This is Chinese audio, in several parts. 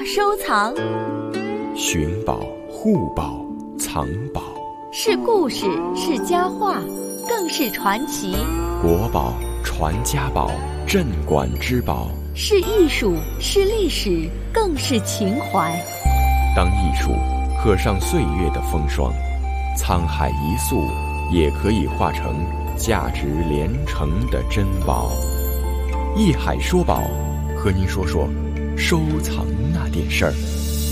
收藏。 寻宝、护宝、藏宝， 是故事，是佳话，更是传奇。 国宝、传家宝、镇馆之宝， 是艺术，是历史，更是情怀。 当艺术刻上岁月的风霜，沧海一粟也可以化成价值连城的珍宝。艺海说宝，和您说说收藏那点事儿。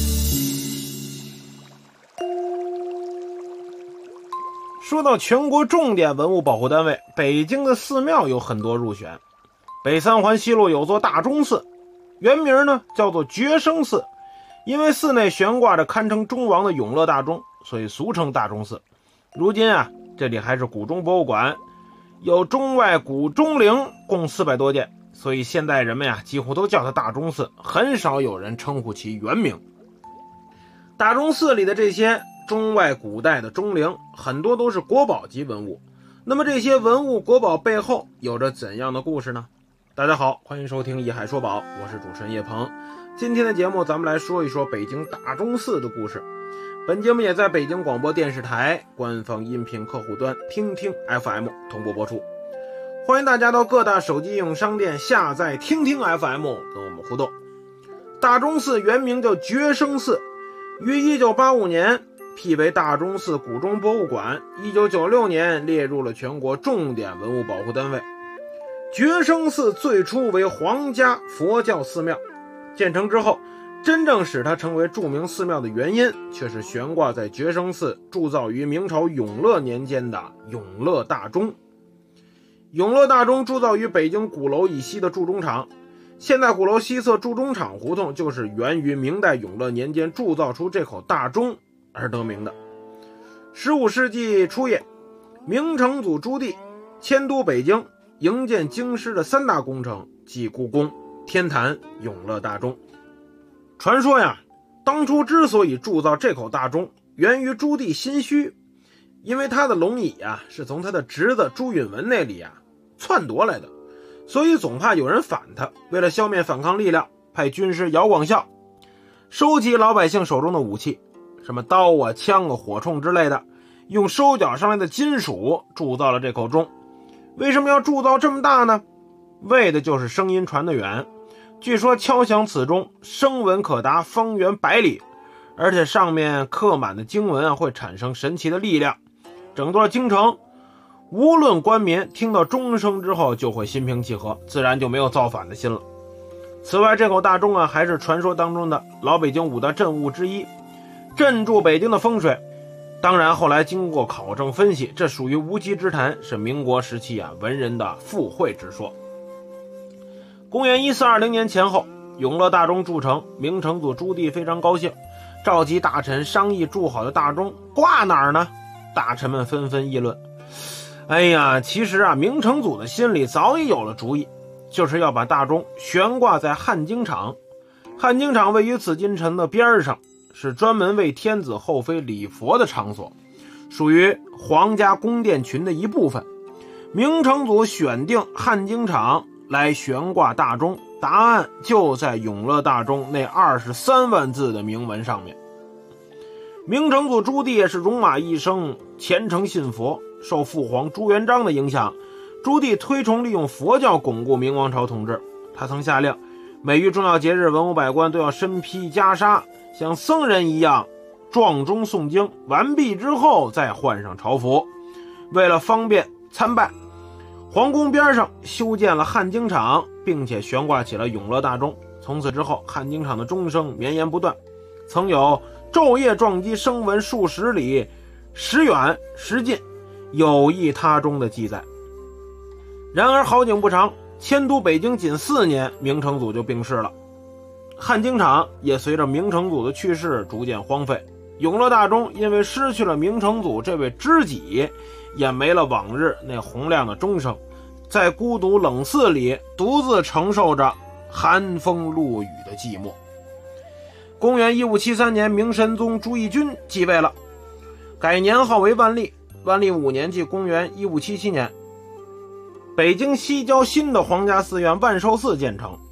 说到全国重点文物保护单位，北京的寺庙有很多入选。北三环西路有座大钟寺，原名呢叫做觉生寺，因为寺内悬挂着堪称中王的永乐大钟，所以俗称大钟寺。如今这里还是古钟博物馆，有中外古钟陵共400多件，所以现代人们几乎都叫它大钟寺，很少有人称呼其原名。大钟寺里的这些中外古代的钟陵，很多都是国宝级文物。那么这些文物国宝背后有着怎样的故事呢？大家好，欢迎收听艺海说宝，我是主持人叶鹏。今天的节目咱们来说一说北京大钟寺的故事。本节目也在北京广播电视台官方音频客户端听听 FM 同步播出。欢迎大家到各大手机应用商店下载听听 FM 跟我们互动。大钟寺原名叫觉生寺，于1985年辟为大钟寺古钟博物馆，1996年列入了全国重点文物保护单位。觉生寺最初为皇家佛教寺庙，建成之后，真正使它成为著名寺庙的原因，却是悬挂在觉生寺铸造于明朝永乐年间的永乐大钟。永乐大钟铸造于北京鼓楼以西的铸钟厂，现代鼓楼西侧铸钟厂胡同就是源于明代永乐年间铸造出这口大钟而得名的。15世纪初叶，明成祖朱棣迁都北京，营建京师的3大工程，即故宫、天坛、永乐大钟。传说当初之所以铸造这口大钟，源于朱棣心虚，因为他的龙椅是从他的侄子朱允炆那里篡夺来的，所以总怕有人反他。为了消灭反抗力量，派军师姚广孝收集老百姓手中的武器，什么刀枪火铳之类的，用收缴上来的金属铸造了这口钟。为什么要铸造这么大呢？为的就是声音传得远。据说敲响此钟，声闻可达方圆100里，而且上面刻满的经文会产生神奇的力量。整段京城无论官民听到钟声之后就会心平气和，自然就没有造反的心了。此外，这口大钟还是传说当中的老北京5大镇物之一，镇住北京的风水。当然后来经过考证分析，这属于无稽之谈，是民国时期文人的附会之说。公元1420年前后，永乐大钟铸成，明成祖朱棣非常高兴，召集大臣商议铸好的大钟挂哪儿呢？大臣们纷纷议论。其实明成祖的心里早已有了主意，就是要把大钟悬挂在汉京场。汉京场位于紫禁城的边上，是专门为天子后妃礼佛的场所，属于皇家宫殿群的一部分。明成祖选定汉京场来悬挂大钟，答案就在永乐大钟那23万字的铭文上面。明成祖朱棣是戎马一生，虔诚信佛，受父皇朱元璋的影响，朱棣推崇利用佛教巩固明王朝统治。他曾下令，每遇重要节日，文武百官都要身披袈裟，像僧人一样撞钟诵经，完毕之后再换上朝服。为了方便参拜，皇宫边上修建了汉京场，并且悬挂起了永乐大钟。从此之后，汉京场的钟声绵延不断，曾有昼夜撞击声闻数十里，时远时近，有异他钟的记载。然而好景不长，迁都北京仅4年，明成祖就病逝了。汉京场也随着明成祖的去世逐渐荒废，永乐大钟因为失去了明成祖这位知己，也没了往日那洪亮的钟声，在孤独冷寺里独自承受着寒风露雨的寂寞。公元1573年，明神宗朱翊钧继位了，改年号为万历。万历5年，即公元1577年，北京西郊新的皇家寺院万寿寺建成，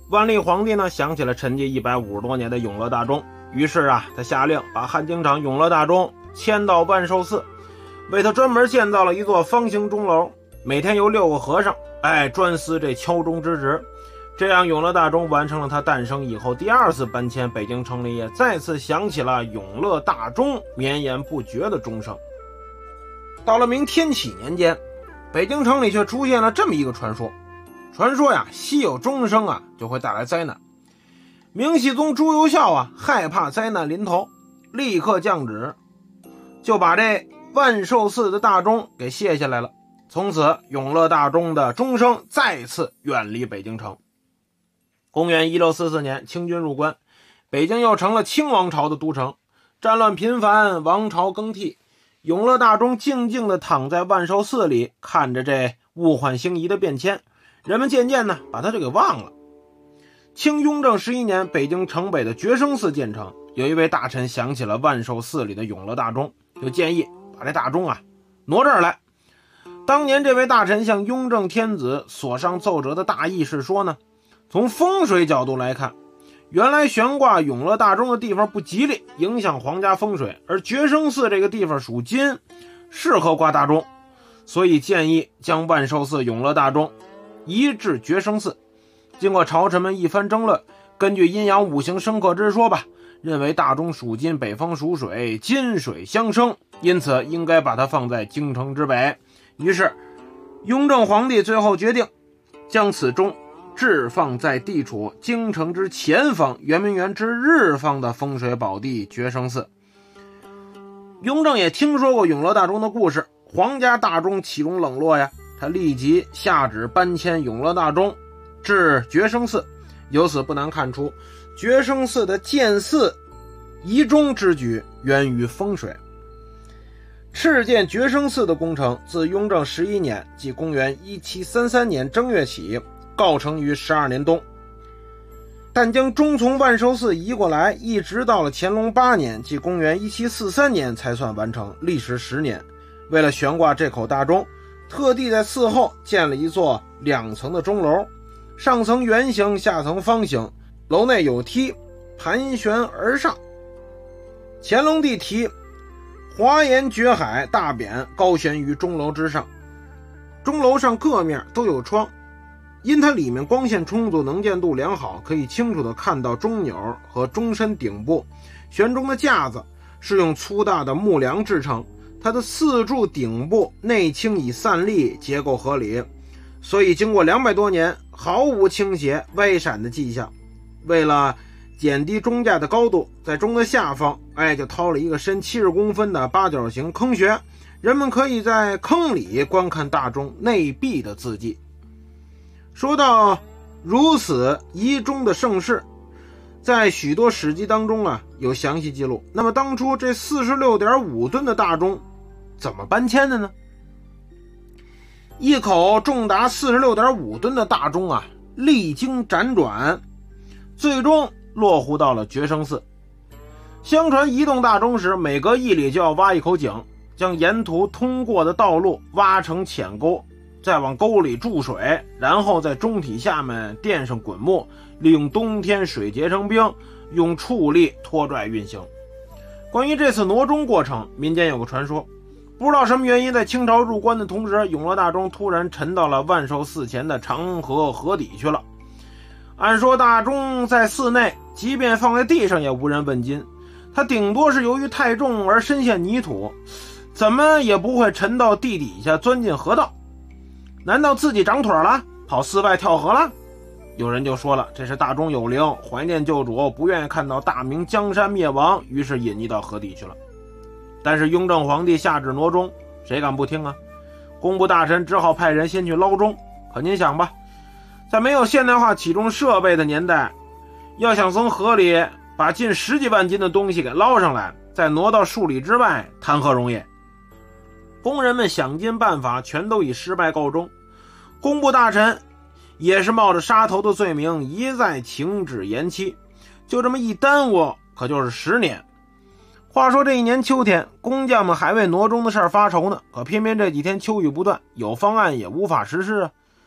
万历皇帝呢想起了沉寂150多年的永乐大钟，于是他下令把汉京场永乐大钟迁到万寿寺，为他专门建造了一座方形钟楼，每天由6个和尚专司这敲钟之职。这样永乐大钟完成了它诞生以后第2次搬迁，北京城里也再次响起了永乐大钟绵延不绝的钟声。到了明天启年间，北京城里却出现了这么一个传说，稀有钟声就会带来灾难。明熹宗朱由校害怕灾难临头，立刻降旨，就把这万寿寺的大钟给卸下来了。从此永乐大钟的钟声再次远离北京城。公元1644年，清军入关，北京又成了清王朝的都城，战乱频繁，王朝更替，永乐大钟静静地躺在万寿寺里，看着这物换星移的变迁，人们渐渐把它给忘了。清雍正11年，北京城北的觉生寺建成，有一位大臣想起了万寿寺里的永乐大钟，就建议把这大钟挪这儿来。当年这位大臣向雍正天子所上奏折的大意是说呢，从风水角度来看，原来悬挂永乐大钟的地方不吉利，影响皇家风水，而觉生寺这个地方属金，适合挂大钟，所以建议将万寿寺永乐大钟移至觉生寺。经过朝臣们一番争论，根据阴阳五行生克之说认为大钟属金，北方属水，金水相生，因此应该把它放在京城之北。于是雍正皇帝最后决定将此钟置放在地处京城之前方，圆明园之日方的风水宝地觉生寺。雍正也听说过永乐大钟的故事，皇家大钟岂容冷落呀？他立即下旨搬迁永乐大钟至觉生寺。由此不难看出，觉生寺的建寺移钟之举源于风水。敕建觉生寺的工程自雍正11年，即公元1733年正月起，告成于12年冬。但将钟从万寿寺移过来，一直到了乾隆8年，即公元1743年才算完成，历时10年。为了悬挂这口大钟，特地在寺后建了一座2层的钟楼，上层圆形，下层方形，楼内有梯，盘旋而上。乾隆帝题华严觉海大匾高悬于钟楼之上，钟楼上各面都有窗，因它里面光线充足，能见度良好，可以清楚地看到钟钮和钟身顶部。悬钟的架子是用粗大的木梁制成，它的4柱顶部内倾以散立，结构合理，所以经过200多年毫无倾斜歪闪的迹象。为了减低钟架的高度，在钟的下方就掏了一个深70公分的八角形坑穴，人们可以在坑里观看大钟内壁的字迹。说到如此移钟的盛世，在许多史记当中有详细记录。那么当初这 46.5 吨的大钟怎么搬迁的呢？一口重达 46.5 吨的大钟历经辗转，最终落户到了觉生寺。相传移动大钟时，每隔1里就要挖一口井，将沿途通过的道路挖成浅沟，再往沟里注水，然后在钟体下面垫上滚木，利用冬天水结成冰，用畜力拖拽运行。关于这次挪钟过程，民间有个传说，不知道什么原因，在清朝入关的同时，永乐大钟突然沉到了万寿寺前的长河河底去了。按说大钟在寺内，即便放在地上也无人问津，它顶多是由于太重而深陷泥土，怎么也不会沉到地底下钻进河道。难道自己长腿了，跑寺外跳河了？有人就说了，这是大钟有灵，怀念旧主，不愿意看到大明江山灭亡，于是隐匿到河底去了。但是雍正皇帝下旨挪钟，谁敢不听啊？工部大臣只好派人先去捞钟。可您想吧，在没有现代化起钟设备的年代，要想从河里把近10几万斤的东西给捞上来，再挪到数里之外，谈何容易？工人们想尽办法，全都以失败告终。工部大臣也是冒着杀头的罪名，一再停止延期，就这么一耽误，可就是10年。话说这一年秋天，工匠们还为挪钟的事儿发愁呢，可偏偏这几天秋雨不断，有方案也无法实施啊。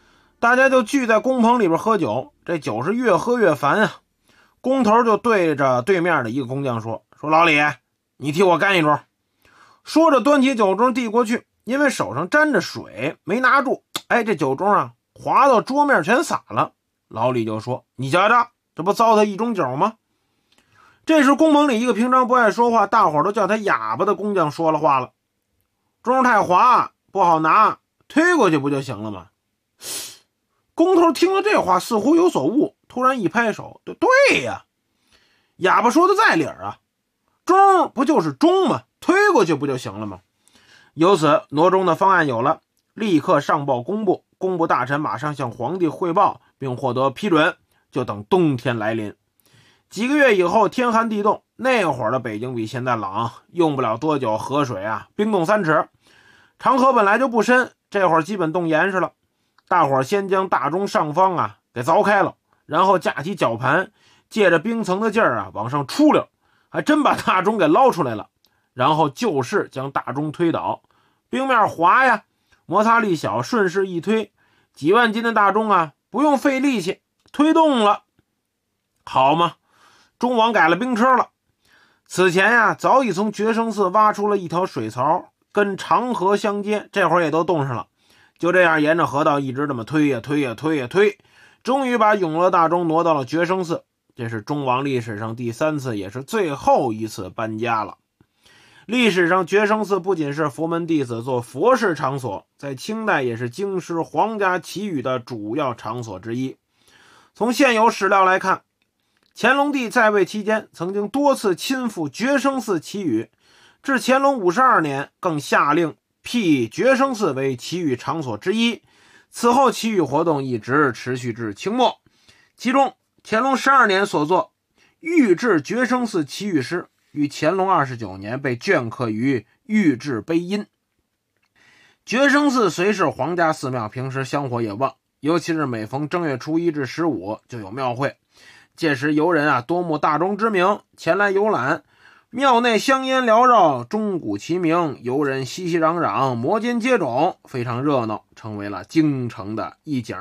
大家就聚在工棚里边喝酒，这酒是越喝越烦啊。工头就对着对面的一个工匠说老李，你替我干一盅。说着端起酒盅递过去，因为手上沾着水没拿住，这酒盅啊滑到桌面全洒了。老李就说，你瞧瞧，这不糟蹋一盅酒吗？这时工棚里一个平常不爱说话，大伙儿都叫他哑巴的工匠说了话了，盅太滑不好拿，推过去不就行了吗？工头听了这话似乎有所悟，突然一拍手，对呀，哑巴说的在理儿啊，盅不就是盅吗？推过去不就行了吗？由此挪盅的方案有了，立刻上报工部，工部大臣马上向皇帝汇报并获得批准，就等冬天来临。几个月以后，天寒地冻，那会儿的北京比现在冷，用不了多久河水啊冰冻3尺，长河本来就不深，这会儿基本冻严实了。大伙儿先将大钟上方啊给凿开了，然后架起绞盘，借着冰层的劲儿啊往上出溜，还真把大钟给捞出来了。然后就势将大钟推倒，冰面滑呀，摩擦力小，顺势一推，几万斤的大钟啊不用费力气推动了。好嘛，钟王改了兵车了。此前呀早已从觉生寺挖出了一条水槽，跟长河相接，这会儿也都冻上了。就这样沿着河道一直这么推呀推呀推呀推，终于把永乐大钟挪到了觉生寺。这是钟王历史上第3次也是最后一次搬家了。历史上觉生寺不仅是佛门弟子做佛事场所，在清代也是京师皇家祈雨的主要场所之一。从现有史料来看，乾隆帝在位期间曾经多次亲赴觉生寺祈雨，至乾隆52年更下令辟觉生寺为祈雨场所之一。此后祈雨活动一直持续至清末，其中乾隆12年所作御制觉生寺祈雨诗于乾隆29年被镌刻于御制碑印。觉生寺虽是皇家寺庙，平时香火也旺，尤其是每逢正月初1至15就有庙会，届时游人啊多慕大钟之名前来游览，庙内香烟缭绕，钟鼓齐鸣，游人熙熙攘攘，摩肩接踵，非常热闹，成为了京城的一景。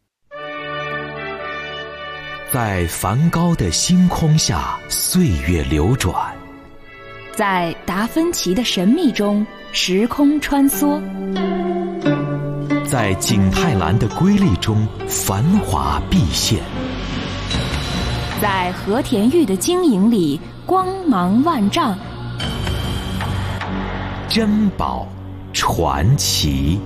在梵高的星空下，岁月流转； 在达芬奇的神秘中，时空穿梭； 在景泰蓝的瑰丽中，繁华毕现； 在和田玉的晶莹里，光芒万丈。 珍宝传奇。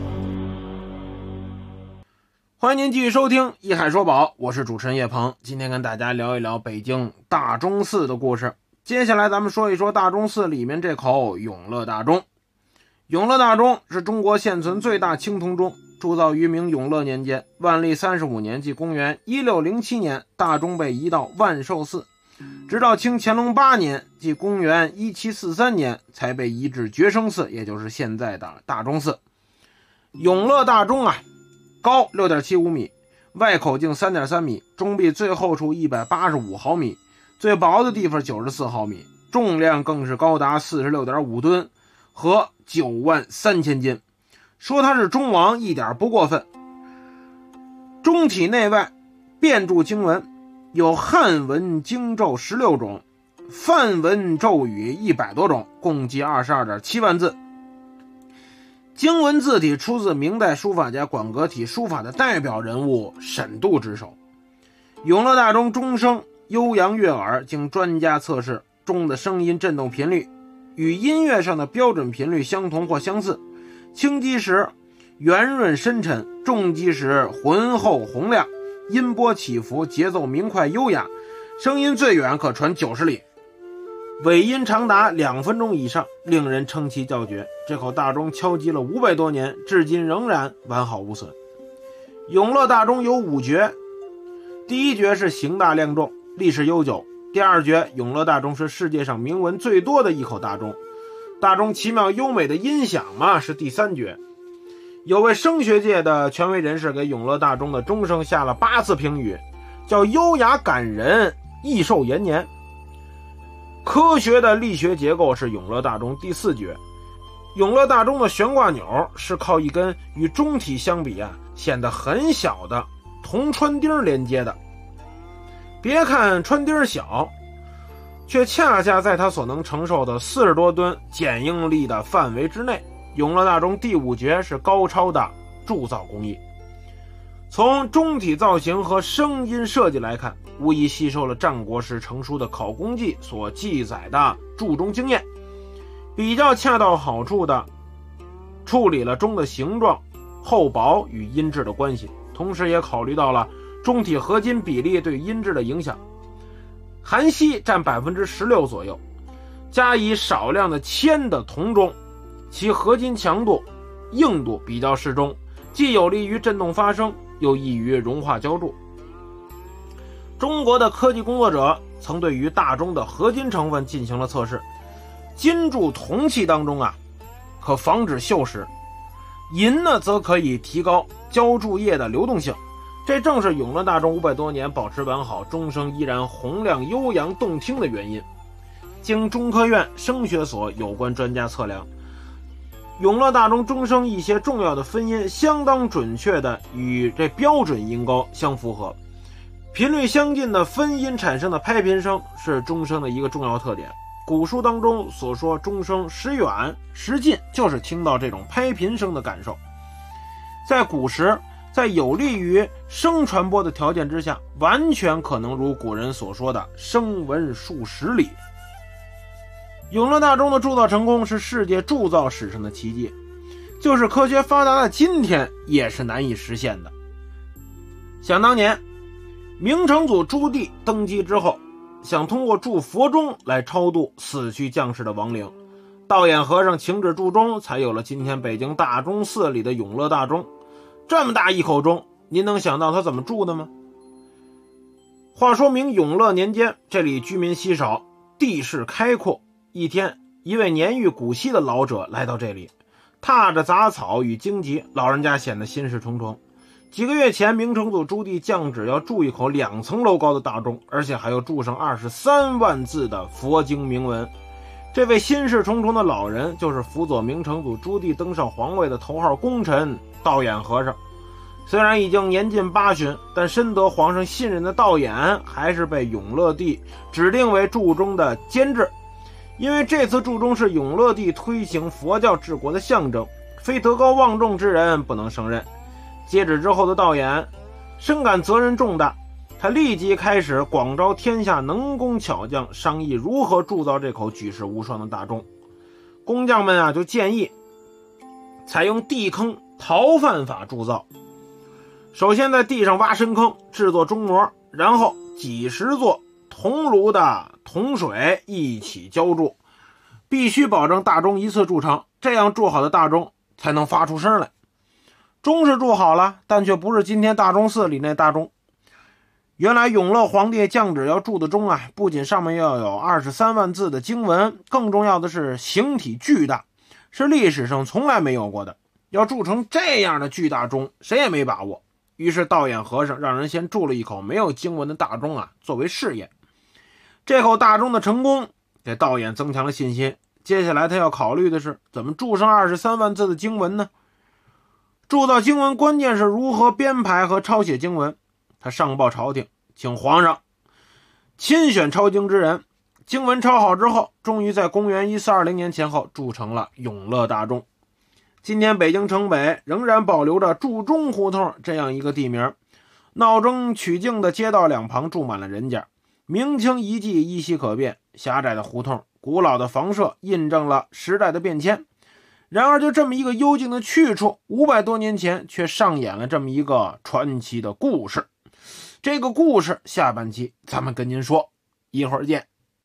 欢迎您继续收听《一海说宝》，我是主持人叶鹏。今天跟大家聊一聊北京大钟寺的故事。接下来咱们说一说大钟寺里面这口永乐大钟。永乐大钟是中国现存最大青铜钟，铸造于明永乐年间，万历35年即公元1607年，大钟被移到万寿寺，直到清乾隆8年即公元1743年才被移至觉生寺，也就是现在的大钟寺。永乐大钟啊高 6.75 米，外口径 3.3 米，钟壁最厚处185毫米，最薄的地方94毫米，重量更是高达 46.5 吨和93000斤。说它是钟王一点不过分。钟体内外遍注经文，有汉文经咒16种，梵文咒语100多种，共计 22.7 万字。经文字体出自明代书法家管阁体书法的代表人物沈度之手。永乐大钟钟声悠扬悦耳，经专家测试，钟的声音振动频率与音乐上的标准频率相同或相似，轻击时圆润深沉，重击时浑厚洪亮，音波起伏，节奏明快优雅，声音最远可传90里，尾音长达2分钟以上，令人称其叫绝。这口大钟敲击了500多年，至今仍然完好无损。永乐大钟有5绝，第一绝是形大量重，历史悠久。第二绝，永乐大钟是世界上铭文最多的一口大钟。大钟奇妙优美的音响嘛，是第3绝。有位声学界的权威人士给永乐大钟的钟声下了8次评语，叫优雅感人，益寿延年。科学的力学结构是永乐大钟第4绝， 永乐大钟的悬挂钮是靠一根与钟体相比显得很小的铜穿钉连接的。别看穿钉小，却恰恰在它所能承受的40多吨剪应力的范围之内。永乐大钟第5绝是高超的铸造工艺，从钟体造型和声音设计来看，无疑吸收了战国时成书的考工记所记载的铸钟经验，比较恰到好处的处理了钟的形状、厚薄与音质的关系，同时也考虑到了钟体合金比例对音质的影响。含锡占 16% 左右，加以少量的铅的铜钟，其合金强度、硬度比较适中，既有利于振动发声，又易于融化浇铸。中国的科技工作者曾对于大钟的合金成分进行了测试，金铸铜器当中可防止锈蚀，银呢则可以提高浇铸液的流动性。这正是永乐大钟500多年保持完好，钟声依然洪亮悠扬动听的原因。经中科院声学所有关专家测量，永乐大钟钟声一些重要的分音相当准确的与这标准音高相符合，频率相近的分音产生的拍频声是钟声的一个重要特点。古书当中所说钟声时远时近，就是听到这种拍频声的感受。在古时，在有利于声传播的条件之下，完全可能如古人所说的声闻数十里。永乐大钟的铸造成功是世界铸造史上的奇迹，就是科学发达的今天也是难以实现的。想当年明成祖朱棣登基之后，想通过铸佛钟来超度死去将士的亡灵，道衍和尚请旨铸钟，才有了今天北京大钟寺里的永乐大钟。这么大一口钟，您能想到他怎么铸的吗？话说明永乐年间，这里居民稀少，地势开阔。一天，一位年逾古稀的老者来到这里，踏着杂草与荆棘，老人家显得心事重重。几个月前，明成祖朱棣降旨要铸一口2层楼高的大钟，而且还要铸上23万字的佛经铭文。这位心事重重的老人，就是辅佐明成祖朱棣登上皇位的头号功臣道衍和尚。虽然已经年近80，但深得皇上信任的道衍还是被永乐帝指定为铸钟的监制。因为这次铸钟是永乐帝推行佛教治国的象征，非德高望重之人不能胜任。接旨之后的道衍深感责任重大，他立即开始广招天下能工巧匠，商议如何铸造这口举世无双的大钟。工匠们就建议采用地坑陶范法铸造。首先在地上挖深坑，制作钟模，然后几十座铜炉的铜水一起浇铸，必须保证大钟一次铸成，这样铸好的大钟才能发出声来。钟是铸好了，但却不是今天大钟寺里那大钟。原来永乐皇帝降旨要铸的钟不仅上面要有23万字的经文，更重要的是形体巨大，是历史上从来没有过的。要铸成这样的巨大钟，谁也没把握。于是道衍和尚让人先铸了一口没有经文的大钟作为试验。这口大钟的成功给道衍增强了信心。接下来他要考虑的是怎么铸上23万字的经文呢？铸造经文关键是如何编排和抄写经文。他上报朝廷，请皇上亲选抄经之人。经文抄好之后，终于在公元1420年前后铸成了永乐大钟。今天北京城北仍然保留着铸钟胡同这样一个地名，闹中取静的街道两旁住满了人家，明清遗迹依稀可辨，狭窄的胡同，古老的房舍印证了时代的变迁。然而就这么一个幽静的去处，500多年前却上演了这么一个传奇的故事。这个故事下半期咱们跟您说，一会儿见。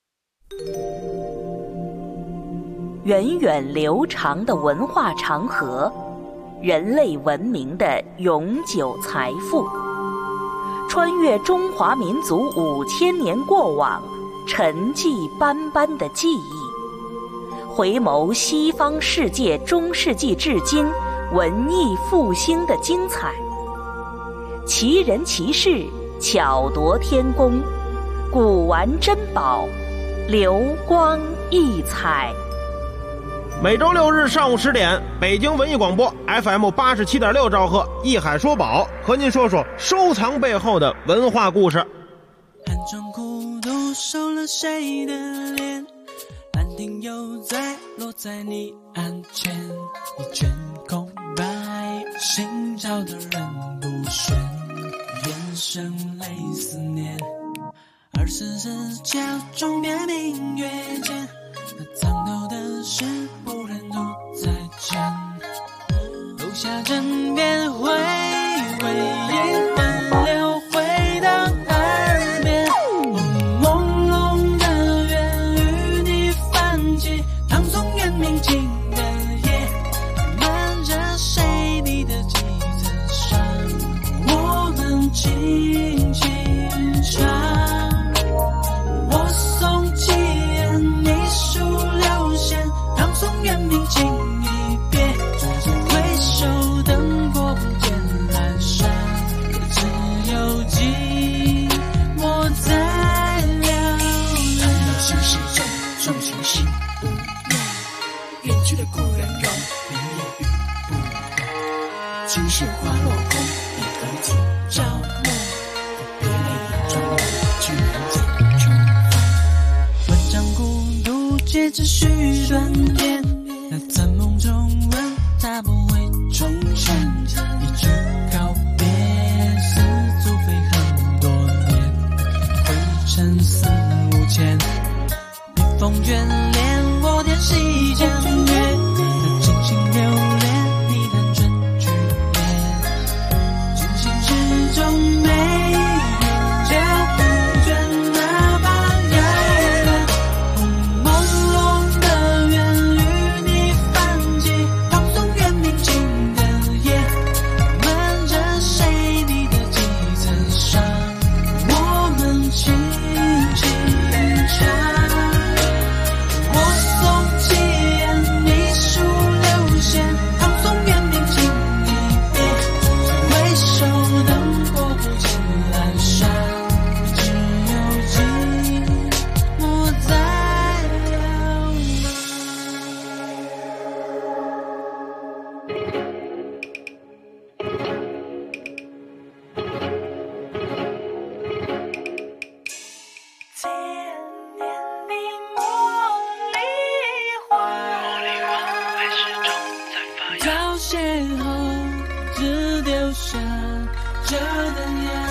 源远流长的文化长河，人类文明的永久财富，穿越中华民族5000年过往，沉寂斑斑的记忆，回眸西方世界中世纪至今文艺复兴的精彩，奇人奇事，巧夺天工，古玩珍宝，流光溢彩。 每周6日上午10点，北京文艺广播 FM 87.6兆赫，艺海说宝和您说说收藏背后的文化故事。 寒窗苦读收了谁的脸？兰亭又在落在你案前，一卷空白，心照的人不喧，眼神泪思念。24家中边明月间，那藏头的事不忍独再见。楼下枕边回回忆奔流回到耳边，朦胧的愿与你泛起，唐宋元明清的夜，漫着谁你的几层山，我们轻轻唱。我送七言，你数六弦，唐宋元明清一别，回首灯火不见阑珊，只有寂寞在寥寥。谈到心事重，重情心不远，远去的故人容，明夜雨不断，青石花落空，一头尽朝暮，别泪眼中人，去难解重逢。文章孤独皆只须断点，那残梦中问他不会重现，一句告别似足飞很多年，灰尘四五千，笔锋眷恋我点细江月，那真心留恋你的真句言，真心之中没人就不倦，哪怕遥远，朦胧的愿与你泛起，唐宋元明清的夜，漫着谁你的几层纱，我们轻轻唱。我送七言，你数六弦，唐宋元明清一别，回首灯火不见阑珊，只有寂寞在寥寥。千年你茉莉花，凋谢后只丢下这灯芽。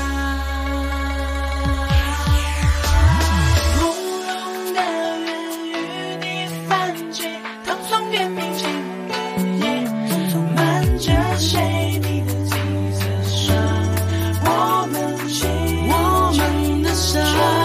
朦胧的愿与你泛起，唐宋元明清的夜，漫着谁你的几层纱，我们的伤。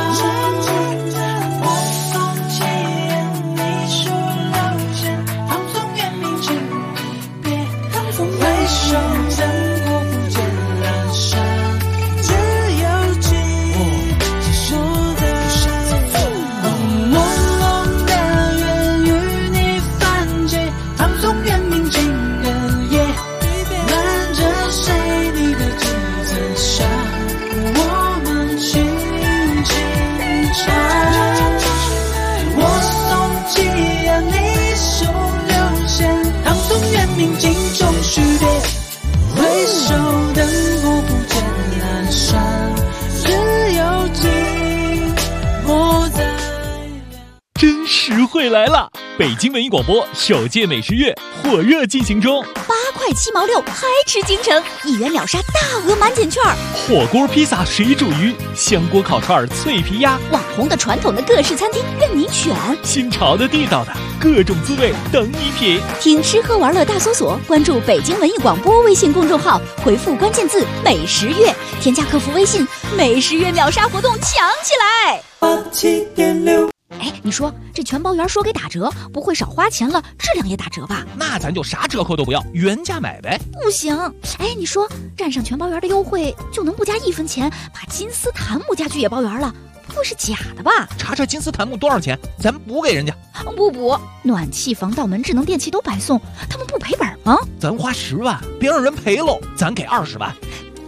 我送七言，你数六弦，唐宋元明清一别，回首灯火不见阑珊，只有寂寞在朦胧的愿与你泛起，唐宋元明清的夜，漫着谁你的几层纱，我们轻轻唱。我送七言，你数六弦，唐宋元明清终须别，回首灯火不见阑珊，只有寂寞在真实惠来了！北京文艺广播首届美食月火热进行中 8块7毛6，还吃京城，1元秒杀大额满减券， 火锅、披萨、水煮鱼、香锅、烤串、脆皮鸭， 网红的、传统的各式餐厅任你选， 新潮的、地道的，各种滋味等你品。 听吃喝玩乐大搜索，关注北京文艺广播微信公众号，回复关键字“美食月”，添加客服微信，美食月秒杀活动抢起来 87.6。 哎，你说这全包圆说给打折，不会少花钱了，质量也打折吧？ 那咱就啥折扣都不要，原价买呗。 不行，哎，你说占上全包圆的优惠，就能不加1分钱把金丝檀木家具也包圆了，不会是假的吧？ 查查金丝檀木多少钱，咱补给人家。 不补，暖气、防盗门、智能电器都白送，他们不赔本吗？ 咱花10万，别让人赔喽，咱给20万。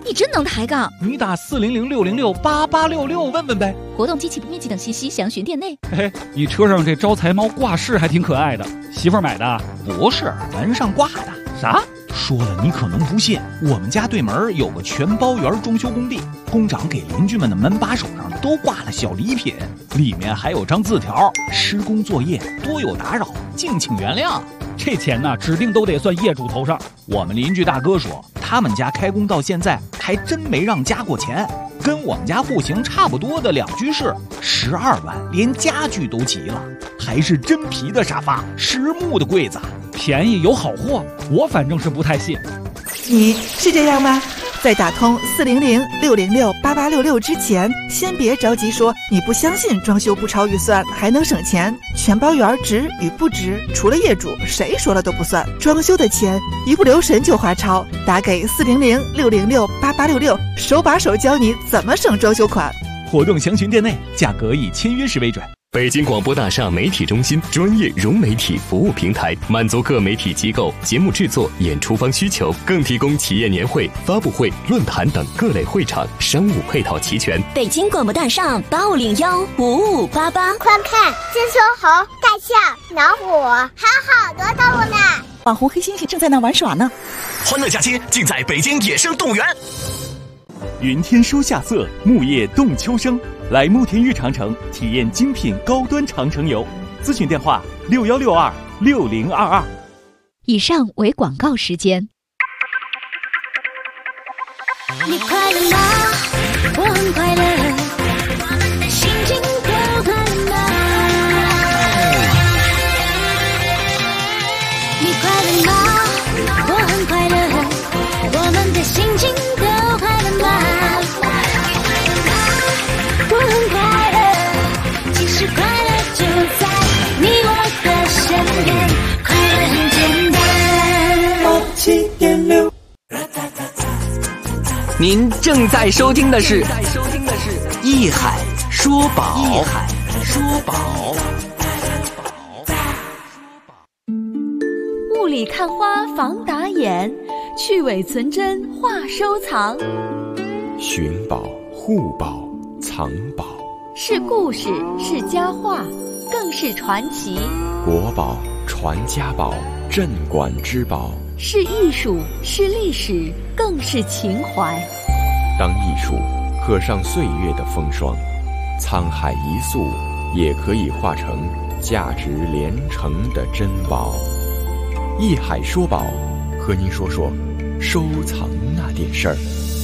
你真能抬杠！ 你打400-606-8866问问呗。 活动、机器不面积等信息详询店内。 嘿，你车上这招财猫挂饰还挺可爱的，媳妇儿买的？ 不是，门上挂的。 啥？ 说了你可能不信，我们家对门有个全包园装修工地，工长给邻居们的门把手上都挂了小礼品，里面还有张字条：施工作业多有打扰，敬请原谅。 这钱呢，指定都得算业主头上。 我们邻居大哥说，他们家开工到现在还真没让加过钱，跟我们家户型差不多的2居室，12万，连家具都齐了，还是真皮的沙发，实木的柜子， 便宜有好货，我反正是不太信。 你是这样吗？在打通400-606-8866之前，先别着急说你不相信装修不超预算还能省钱，全包园值与不值，除了业主谁说了都不算。装修的钱一不留神就花超，打给400-606-8866，手把手教你怎么省装修款。 活动详询店内，价格以签约时为准。 北京广播大厦媒体中心专业融媒体服务平台，满足各媒体机构节目制作、演出方需求，更提供企业年会、发布会、论坛等各类会场，商务配套齐全。 北京广播大厦8501-5588， 快看，这说猴、大象、老虎，还有好多动物呢。 网红黑猩猩正在那玩耍呢。 欢乐假期尽在北京野生动物园。 云天收夏色，木叶动秋声。来慕田峪长城体验精品高端长城游，咨询电话6162-6022。 以上为广告时间。 你快乐吗？我很快乐，心情都快乐吗？你快乐吗？我很快乐，我们的心情都快乐吗？我很快乐，其实快乐就在你我的身边，快乐很简单。87.6， 您正在收听的是《艺海说宝》。艺海说宝。 雾里看花防打眼，去伪存真话收藏。 寻宝、护宝、藏宝， 是故事，是佳话，更是传奇。 国宝、传家宝、镇馆之宝， 是艺术，是历史，更是情怀。 当艺术刻上岁月的风霜，沧海一粟也可以化成价值连城的珍宝。艺海说宝，和您说说收藏那点事儿。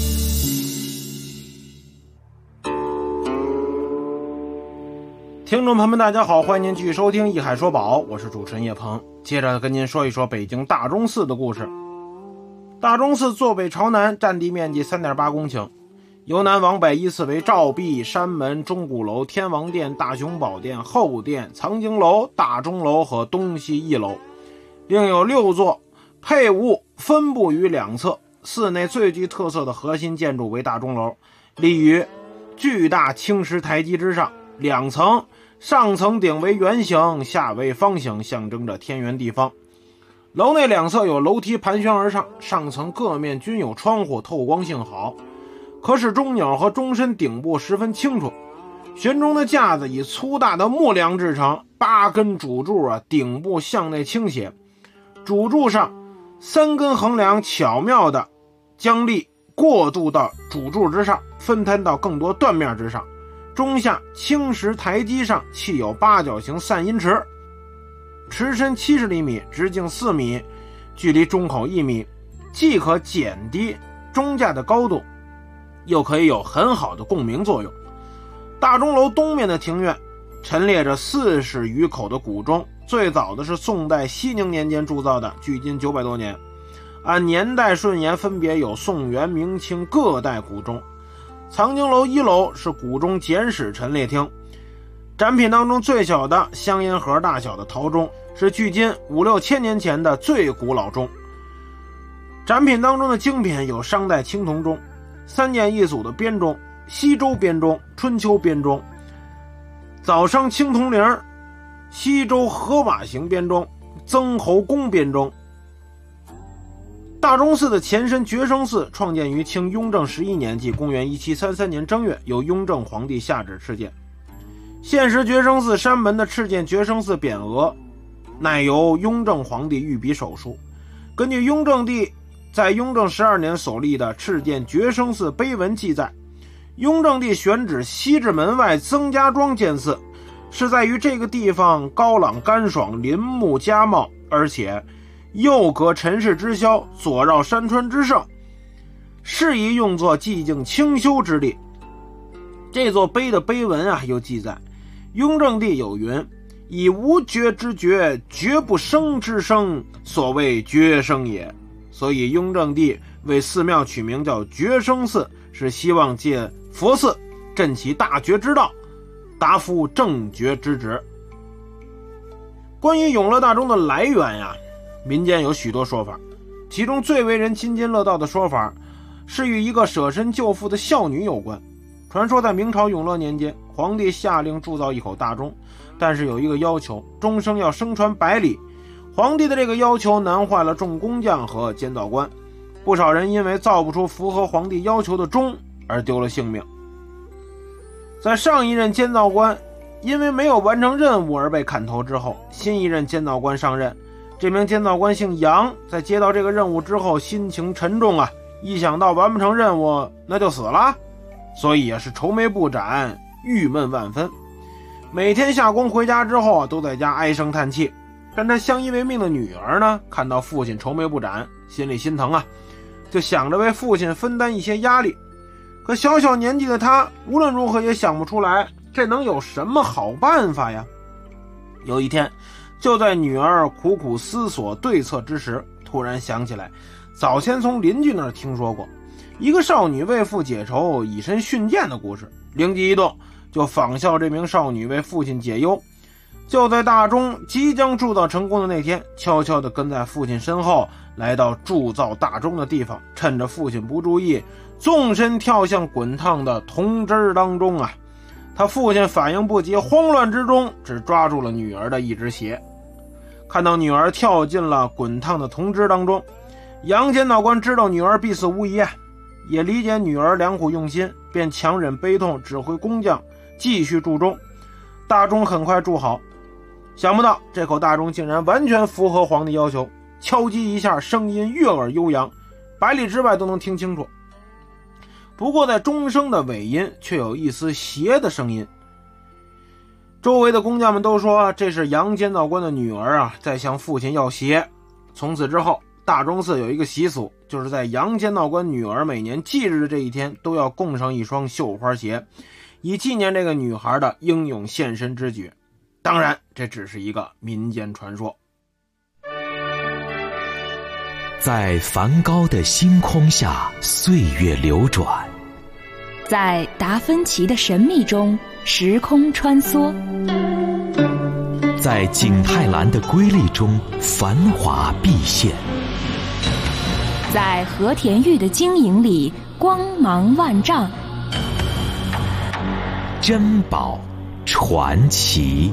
听众朋友们大家好，欢迎您继续收听艺海说宝，我是主持人叶鹏。接着跟您说一说北京大钟寺的故事。大钟寺坐北朝南，占地面积 3.8 公顷，由南往北依次为照壁、山门、钟鼓楼、天王殿、大雄宝殿、后殿、藏经楼、大钟楼和东西一楼，另有6座配屋分布于两侧。寺内最具特色的核心建筑为大钟楼，立于巨大青石台基之上，2层，上层顶为圆形，下为方形，象征着天圆地方。楼内2侧有楼梯盘旋而上，上层各面均有窗户，透光性好，可使钟钮和钟身顶部十分清楚。悬钟的架子以粗大的木梁制成，8根主柱顶部向内倾斜，主柱上3根横梁巧妙地将力过渡到主柱之上，分摊到更多断面之上。钟下青石台基上砌有8角形散音池，池深70厘米，直径4米，距离钟口1米，既可减低钟架的高度，又可以有很好的共鸣作用。大钟楼东面的庭院陈列着40余口的古钟，最早的是宋代熙宁年间铸造的，距今900多年，按年代顺延分别有宋元明清各代古钟。藏经楼1楼是古钟简史陈列厅，展品当中最小的香烟盒大小的陶钟是距今5、6千年前的最古老钟。展品当中的精品有商代青铜钟、3件一组的编钟、西周编钟、春秋编钟、早商青铜铃、西周河瓦形编钟、曾侯宫编钟。 大钟寺的前身觉生寺创建于清雍正11年，即公元1733年正月，由雍正皇帝下旨敕建。现时觉生寺山门的敕建觉生寺匾额，乃由雍正皇帝御笔手书。根据雍正帝在雍正12年所立的敕建觉生寺碑文记载，雍正帝选址西直门外曾家庄建寺，是在于这个地方高朗干爽，林木佳茂，而且右隔陈氏之霄，左绕山川之胜，适宜用作寂静清修之地。这座碑的碑文有记载，雍正帝有云：以无觉之觉，绝不生之生，所谓觉生也。所以雍正帝为寺庙取名叫觉生寺，是希望借佛寺振其大觉之道，达夫正觉之职。关于永乐大钟的来源民间有许多说法，其中最为人津津乐道的说法是与一个舍身救父的孝女有关。传说在明朝永乐年间，皇帝下令铸造一口大钟，但是有一个要求，钟声要声传100里。皇帝的这个要求难坏了众工匠和监造官，不少人因为造不出符合皇帝要求的钟而丢了性命。在上一任监造官因为没有完成任务而被砍头之后，新一任监造官上任。这名监造官姓杨，在接到这个任务之后心情沉重一想到完不成任务那就死了，所以也是愁眉不展，郁闷万分。每天下工回家之后都在家唉声叹气。但他相依为命的女儿呢，看到父亲愁眉不展，心里心疼就想着为父亲分担一些压力。可小小年纪的他无论如何也想不出来这能有什么好办法呀。有一天，就在女儿苦苦思索对策之时，突然想起来早先从邻居那儿听说过一个少女为父解愁以身殉剑的故事，灵机一动，就仿效这名少女为父亲解忧。就在大钟即将铸造成功的那天，悄悄地跟在父亲身后来到铸造大钟的地方，趁着父亲不注意，纵身跳向滚烫的铜汁当中他父亲反应不及，慌乱之中只抓住了女儿的一只鞋。看到女儿跳进了滚烫的铜汁当中，杨监造官知道女儿必死无疑也理解女儿良苦用心，便强忍悲痛指挥工匠继续铸钟。大钟很快铸好，想不到这口大钟竟然完全符合皇帝要求，敲击一下声音悦耳悠扬，100里之外都能听清楚。不过在钟声的尾音却有一丝鞋的声音。周围的工匠们都说这是杨监造官的女儿在向父亲要鞋。从此之后，大钟寺有一个习俗，就是在杨监造官女儿每年忌日的这一天都要供上一双绣花鞋，以纪念这个女孩的英勇献身之举。当然这只是一个民间传说。 在梵高的星空下，岁月流转； 在达芬奇的神秘中，时空穿梭； 在景泰蓝的瑰丽中，繁华毕现； 在和田玉的晶莹里，光芒万丈。 珍宝传奇。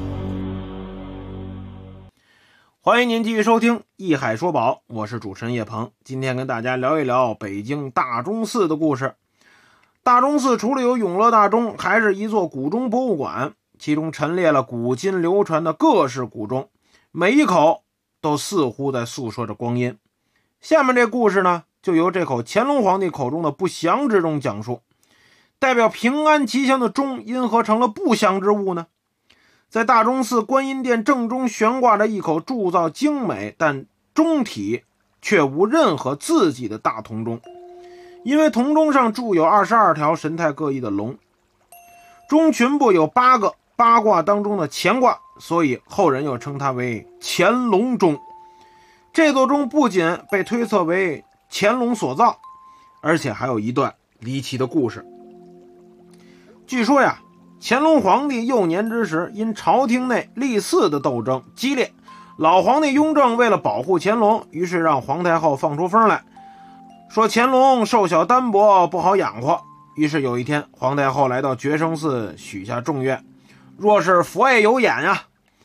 欢迎您继续收听《艺海说宝》，我是主持人叶鹏。今天跟大家聊一聊北京大钟寺的故事。大钟寺除了有永乐大钟，还是一座古钟博物馆，其中陈列了古今流传的各式古钟，每一口都似乎在诉说着光阴。下面这故事呢，就由这口乾隆皇帝口中的不祥之钟讲述。代表平安吉祥的钟因何成了不祥之物呢？在大钟寺观音殿正中悬挂着一口铸造精美但钟体却无任何字迹的大铜钟，因为铜钟上铸有22条神态各异的龙，钟群部有8个，8卦当中的乾卦，所以后人又称它为乾隆钟。这座钟不仅被推测为乾隆所造，而且还有一段离奇的故事。据说乾隆皇帝幼年之时，因朝廷内立嗣的斗争激烈，老皇帝雍正为了保护乾隆，于是让皇太后放出风来，说乾隆瘦小单薄，不好养活。于是有一天，皇太后来到觉生寺许下重愿，若是佛爷有眼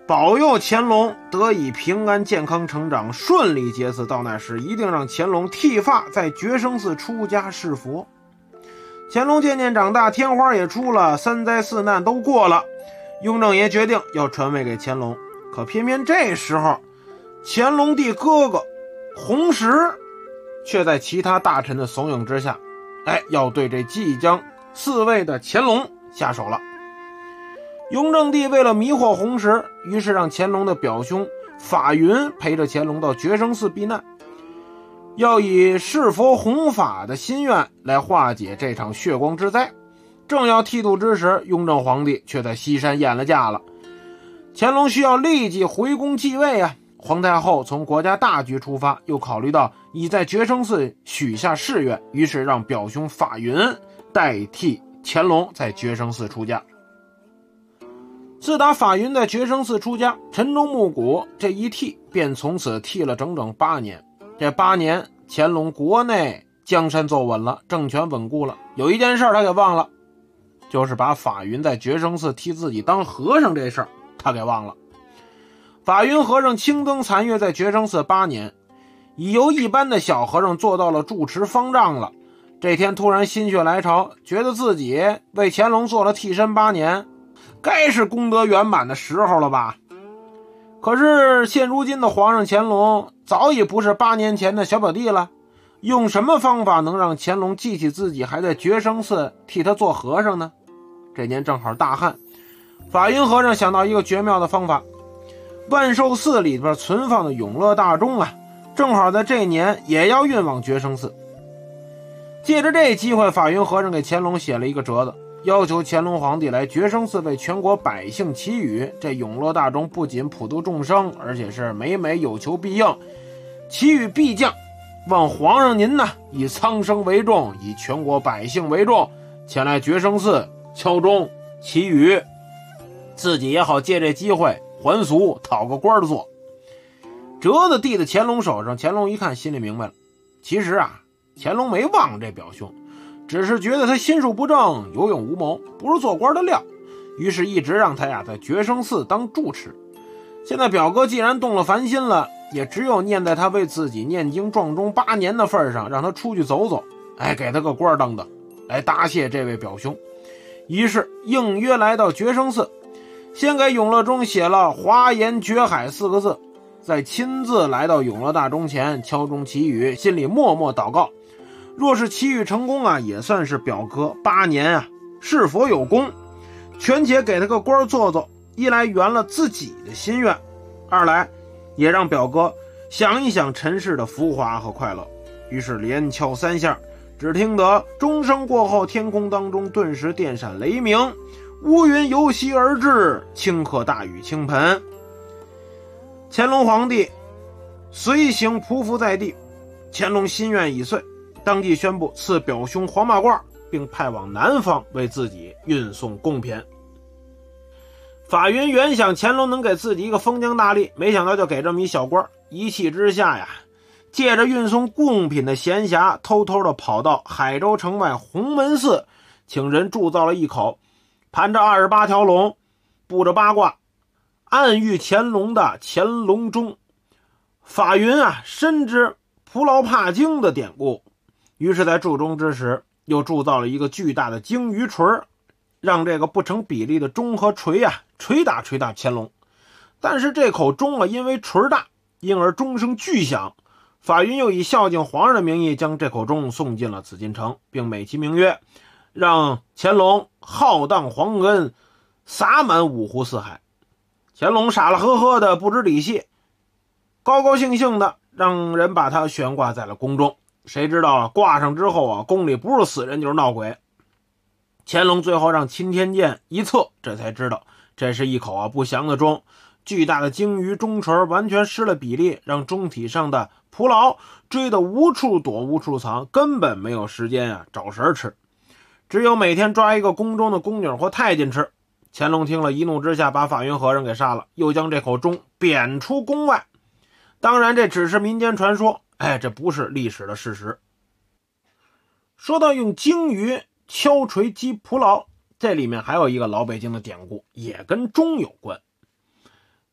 保佑乾隆得以平安健康成长，顺利结嗣。到那时一定让乾隆剃发，在觉生寺出家侍佛。乾隆渐渐长大，天花也出了，三灾四难都过了，雍正爷决定要传位给乾隆。可偏偏这时候，乾隆帝哥哥弘时却在其他大臣的怂恿之下，要对这即将嗣位的乾隆下手了。雍正帝为了迷惑弘时，于是让乾隆的表兄法云陪着乾隆到觉生寺避难，要以侍佛弘法的心愿来化解这场血光之灾。正要剃度之时，雍正皇帝却在西山宴了驾了。乾隆需要立即回宫继位啊！皇太后从国家大局出发，又考虑到已在觉生寺许下誓愿，于是让表兄法云代替乾隆在觉生寺出家。自打法云在觉生寺出家，晨钟暮鼓这一剃便从此剃了整整8年。这8年，乾隆国内江山坐稳了，政权稳固了。有一件事他给忘了，就是把法云在觉生寺替自己当和尚这事儿他给忘了。法云和尚青灯残月在觉生寺8年，已由一般的小和尚做到了住持方丈了。这天突然心血来潮，觉得自己为乾隆做了替身8年，该是功德圆满的时候了吧。可是现如今的皇上乾隆早已不是8年前的小表弟了，用什么方法能让乾隆记起自己还在觉生寺替他做和尚呢？这年正好大旱，法云和尚想到一个绝妙的方法。万寿寺里边存放的永乐大钟啊，正好在这年也要运往觉生寺。借着这机会，法云和尚给乾隆写了一个折子，要求乾隆皇帝来觉生寺为全国百姓祈雨。这永乐大钟不仅普度众生，而且是每每有求必应，祈雨必降。望皇上您呢，以苍生为重，以全国百姓为重，前来觉生寺敲钟祈雨，自己也好借这机会还俗，讨个官做。折子递到乾隆手上，乾隆一看心里明白了，其实啊，乾隆没忘这表兄，只是觉得他心术不正，有勇无谋，不是做官的料，于是一直让他呀在觉生寺当住持。现在表哥既然动了凡心了，也只有念在他为自己念经撞钟8年的份上，让他出去走走，给他个官当的，来答谢这位表兄。于是应约来到觉生寺，先给永乐钟写了华严觉海4个字，再亲自来到永乐大钟前敲钟祈雨，心里默默祷告，若是祈雨成功啊，也算是表哥8年啊是佛有功，权且给他个官做做，一来圆了自己的心愿，二来也让表哥想一想尘世的浮华和快乐。于是连敲3下，只听得钟声过后，天空当中顿时电闪雷鸣，乌云由西而至，顷刻大雨倾盆。乾隆皇帝随行匍匐在地，乾隆心愿已遂，当即宣布赐表兄黄马褂，并派往南方为自己运送贡品。法云原想乾隆能给自己一个封疆大吏，没想到就给这么一小官，一气之下呀，借着运送贡品的闲暇，偷偷的跑到海州城外洪门寺，请人铸造了一口盘着28条龙，布着八卦，暗喻乾隆的乾隆钟。法云啊深知蒲牢帕经的典故，于是在铸钟之时又铸造了一个巨大的鲸鱼锤，让这个不成比例的钟和锤啊捶打乾隆。但是这口钟啊因为锤大，因而钟声巨响。法云又以孝敬皇上的名义将这口钟送进了紫禁城，并美其名曰让乾隆浩荡皇恩，洒满五湖四海。乾隆傻了呵呵的不知礼谢，高高兴兴的让人把他悬挂在了宫中。谁知道啊，挂上之后啊，宫里不是死人就是闹鬼。乾隆最后让钦天监一测，这才知道这是一口啊不祥的钟。巨大的鲸鱼钟锤完全失了比例，让钟体上的蒲牢追得无处躲无处藏，根本没有时间啊找食吃，只有每天抓一个宫中的宫女或太监吃。乾隆听了一怒之下，把法云和尚给杀了，又将这口钟贬出宫外。当然这只是民间传说，这不是历史的事实。说到用鲸鱼敲锤击蒲牢，这里面还有一个老北京的典故，也跟钟有关。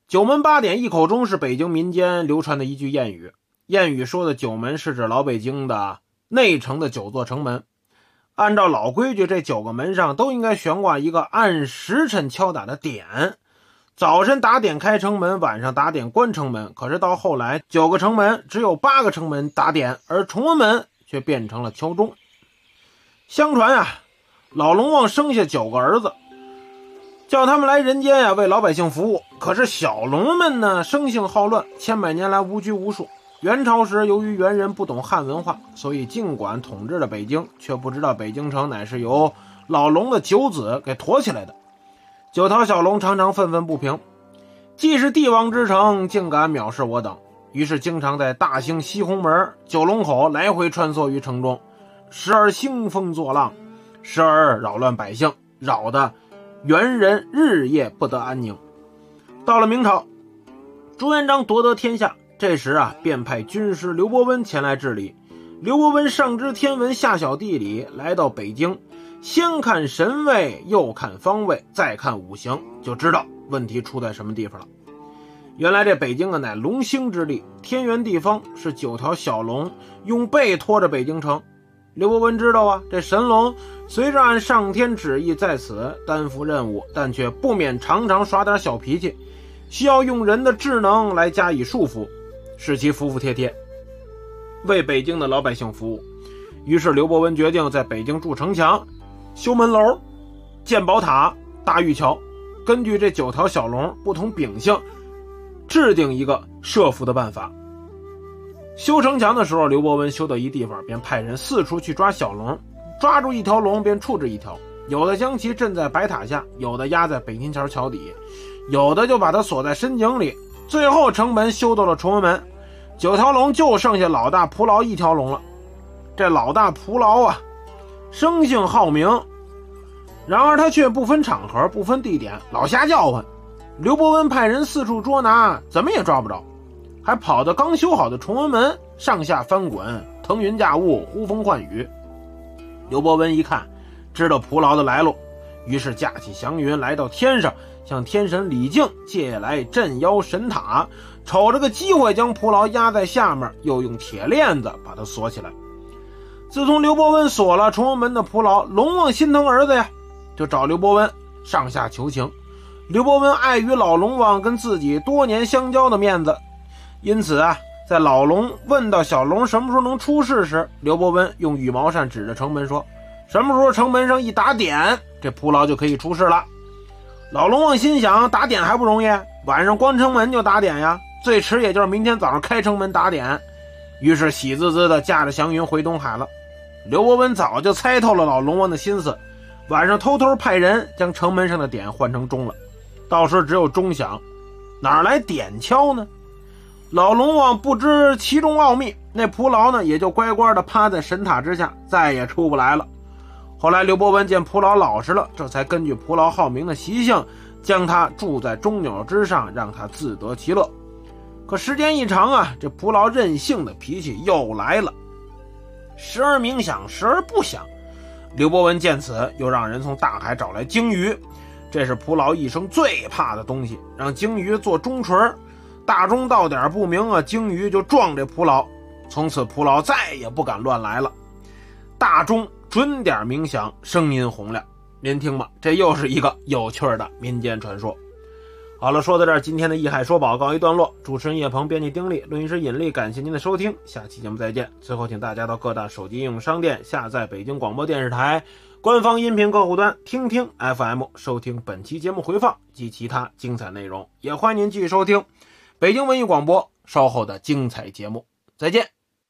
九门八点一口钟是北京民间流传的一句谚语，谚语说的九门是指老北京的内城的9座城门。按照老规矩，这9个门上都应该悬挂一个按时辰敲打的点，早晨打点开城门，晚上打点关城门。可是到后来9个城门只有8个城门打点，而崇文门却变成了敲钟。相传啊，老龙王生下9个儿子，叫他们来人间啊为老百姓服务。可是小龙们呢生性好乱，千百年来无拘无束。元朝时，由于元人不懂汉文化，所以尽管统治了北京，却不知道北京城乃是由老龙的9子给驮起来的。9条小龙常常愤愤不平，既是帝王之城，竟敢藐视我等，于是经常在大兴西红门、九龙口来回穿梭于城中，时而兴风作浪，时而扰乱百姓，扰得元人日夜不得安宁。到了明朝，朱元璋夺得天下，这时啊，便派军师刘伯温前来治理。刘伯温上知天文，下晓地理，来到北京，先看神位，又看方位，再看五行，就知道问题出在什么地方了。原来这北京啊，乃龙兴之地，天圆地方，是9条小龙用背拖着北京城。刘伯温知道啊，这神龙虽然按上天旨意在此担负任务，但却不免常常耍点小脾气，需要用人的智能来加以束缚，使其服服帖帖，为北京的老百姓服务。于是刘伯温决定在北京筑城墙、修门楼、建宝塔、搭玉桥，根据这9条小龙不同秉性，制定一个设伏的办法。修城墙的时候，刘伯温修到一地方，便派人四处去抓小龙，抓住一条龙便处置一条，有的将其镇在白塔下，有的压在北新桥桥底，有的就把它锁在深井里。最后城门修到了崇文门，9条龙就剩下老大蒲牢1条龙了。这老大蒲牢啊，生性好名，然而他却不分场合不分地点，老瞎叫唤。刘伯温派人四处捉拿，怎么也抓不着，还跑到刚修好的崇文门，上下翻滚，腾云驾雾，呼风唤雨。刘伯温一看，知道蒲牢的来路，于是架起祥云来到天上，向天神李靖借来镇妖神塔，瞅着个机会将蒲牢压在下面，又用铁链子把它锁起来。自从刘伯温锁了崇文门的蒲牢，龙王心疼儿子呀，就找刘伯温上下求情。刘伯温碍于老龙王跟自己多年相交的面子，因此啊，在老龙问到小龙什么时候能出世时，刘伯温用羽毛扇指着城门说，什么时候城门上一打点，这蒲牢就可以出世了。老龙王心想，打点还不容易，晚上关城门就打点呀，最迟也就是明天早上开城门打点。于是喜滋滋的驾着祥云回东海了。刘伯温早就猜透了老龙王的心思，晚上偷偷派人将城门上的点换成钟了，到时只有钟响，哪来点敲呢？老龙王不知其中奥秘，那蒲牢呢也就乖乖的趴在神塔之下，再也出不来了。后来刘伯温见蒲牢老实了，这才根据蒲牢好名的习性，将他住在钟钮之上，让他自得其乐。可时间一长啊，这蒲牢任性的脾气又来了，时而冥想，时而不想。刘伯温见此，又让人从大海找来鲸鱼，这是蒲牢一生最怕的东西，让鲸鱼做钟锤，大钟到点不明啊，鲸鱼就撞这蒲牢。从此蒲牢再也不敢乱来了，大钟准点冥想，声音洪亮。您听吧，这又是一个有趣的民间传说。好了，说到这儿，今天的艺海说宝告一段落。主持人叶鹏，编辑丁力，录音师尹力，感谢您的收听，下期节目再见。最后请大家到各大手机应用商店下载北京广播电视台官方音频客户端听听 FM， 收听本期节目回放及其他精彩内容。也欢迎您继续收听北京文艺广播稍后的精彩节目，再见。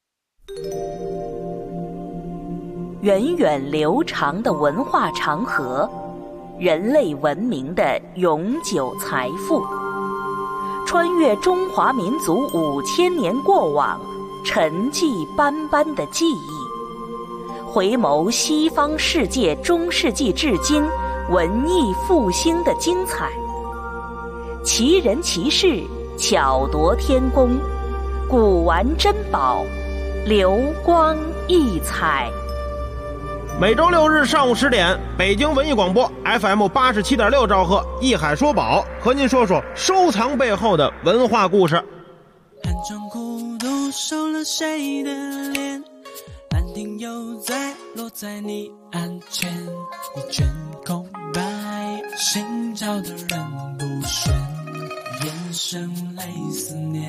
源远流长的文化长河，人类文明的永久财富，穿越中华民族5000年过往，沉寂斑斑的记忆，回眸西方世界中世纪至今文艺复兴的精彩，奇人奇事，巧夺天工，古玩珍宝，流光溢彩。 每周6日上午10点，北京文艺广播 FM 87.6兆赫，艺海说宝和您说说收藏背后的文化故事。 寒中孤独收了谁的脸，兰亭又在落在你案前，你卷空白，心照的人不选，眼神泪思念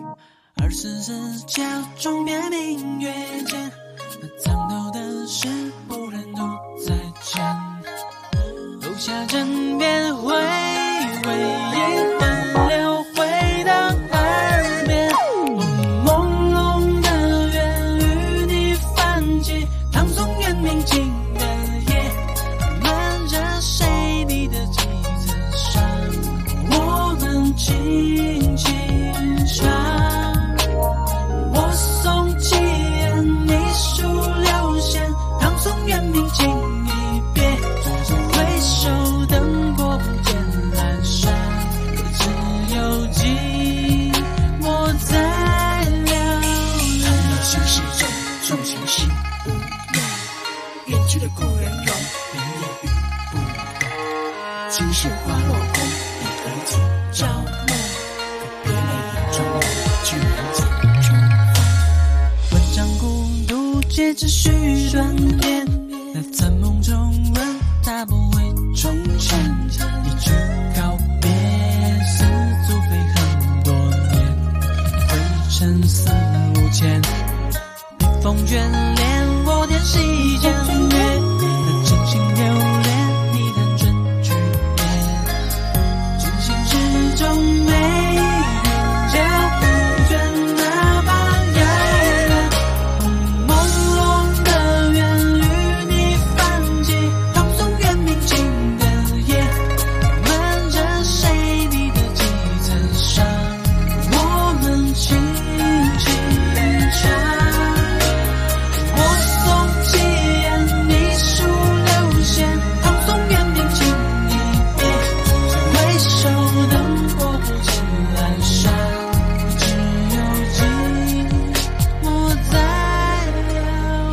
，24角钟边明月间，那藏头的事不忍独再见，留下枕边回味一段流回到耳边，朦胧的缘与你泛起，唐宋元明清的夜，漫着谁你的几层伤，我们轻轻唱，我送起你数流线，唐宋元明清一别，回首灯火不见阑珊，只有寂寞在流连。看到心事中重情戏无言，远去的故人容明夜雨不懂，青石花落空，一而尽朝暮，别泪眼中去人间中文章孤独皆只须断点，那在梦中问他不会重现，一句告别似足飞很多年，灰尘四五千，笔锋眷恋我点细间月，那真心留恋你弹春去年，君心之中没人叫不倦那般遥远，朦胧的缘与你泛起，唐宋元明清的夜，漫着谁你的几层伤，我们轻轻唱，我送起你数流线，唐宋元明清一别，回首灯火不见阑珊，只有寂寞在流